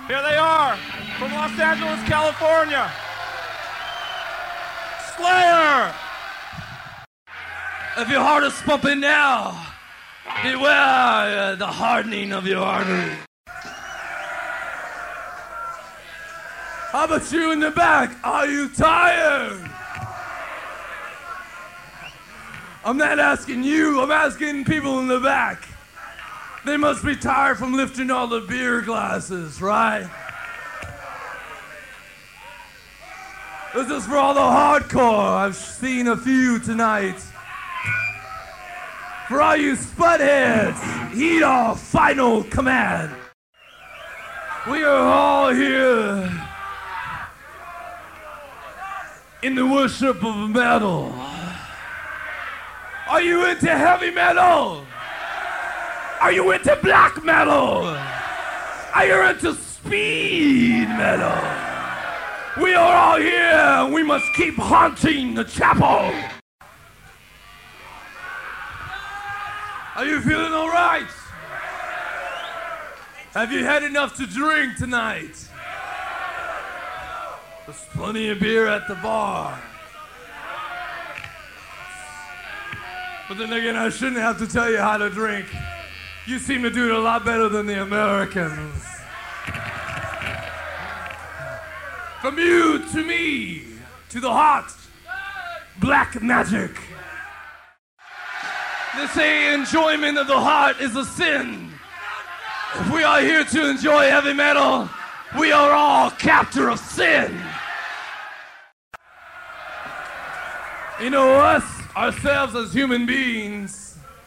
Here they are, from Los Angeles, California. Slayer! If your heart is pumping now, beware the hardening of your artery. How about you in the back? Are you tired? I'm not asking you, I'm asking people in the back. They must be tired from lifting all the beer glasses, right? This is for all the hardcore. I've seen a few tonight. For all you spudheads, heed our final command. We are all here in the worship of metal. Are you into heavy metal? Are you into black metal? Are you into speed metal? We are all here and we must keep haunting the chapel. Are you feeling all right? Have you had enough to drink tonight? There's plenty of beer at the bar. But then again, I shouldn't have to tell you how to drink. You seem to do it a lot better than the Americans. From you to me, to the hot black magic. They say enjoyment of the heart is a sin. If we are here to enjoy heavy metal, we are all captor of sin. You know, ourselves as human beings,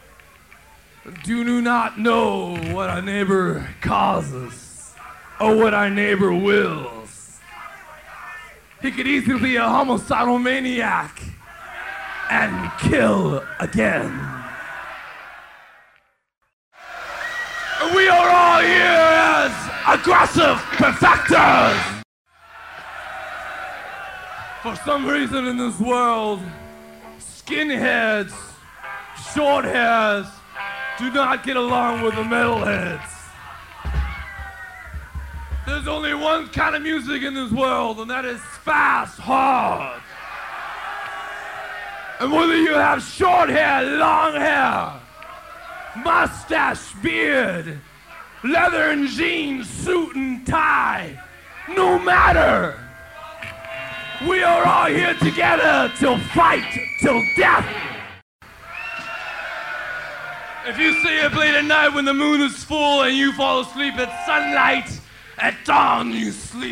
do not know what our neighbor causes or what our neighbor wills. He could easily be a homicidal maniac and kill again. We are all here as aggressive perfectors. For some reason in this world, skinheads, short hairs, do not get along with the metalheads. There's only one kind of music in this world, and that is fast, hard. And whether you have short hair, long hair, mustache, beard, leather and jeans, suit and tie, no matter. We are all here together to fight till death. If you stay up late at night when the moon is full and you fall asleep at sunlight, at dawn you sleep.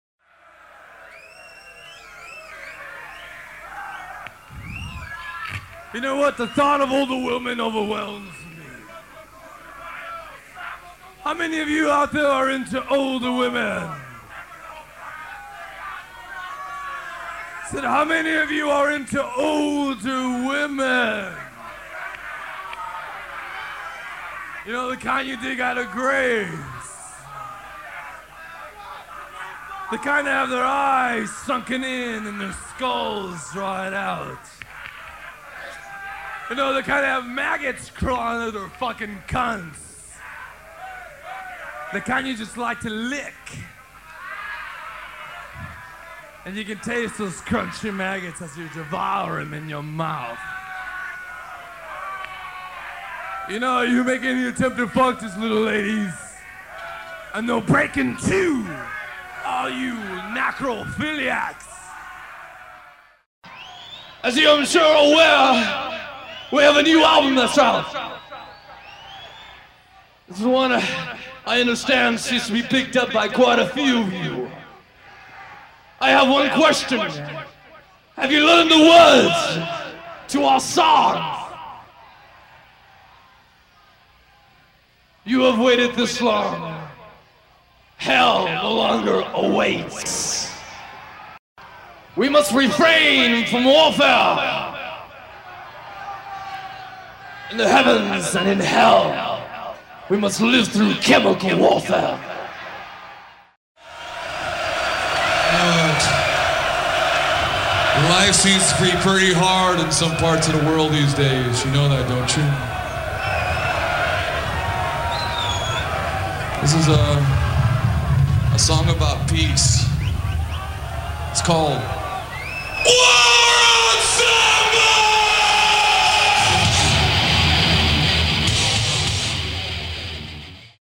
You know what? The thought of older women overwhelms me. How many of you out there are into older women? I said, how many of you are into older women? You know, the kind you dig out of graves. The kind that have their eyes sunken in and their skulls dried out. You know, the kind that have maggots crawling out of their fucking cunts. The kind you just like to lick. And you can taste those crunchy maggots as you devour them in your mouth. You know, you make any attempt to fuck these little ladies, and they'll break in two, all you necrophiliacs. As you I'm sure aware, we have a new album that's out. This is one I understand seems to be picked up by quite a few of you. I have one question. Have you learned the words to our song? You have waited this long. Hell no longer awaits. We must refrain from warfare. In the heavens and in hell, we must live through chemical warfare. Life seems to be pretty hard in some parts of the world these days. You know that, don't you? This a song about peace. It's called War!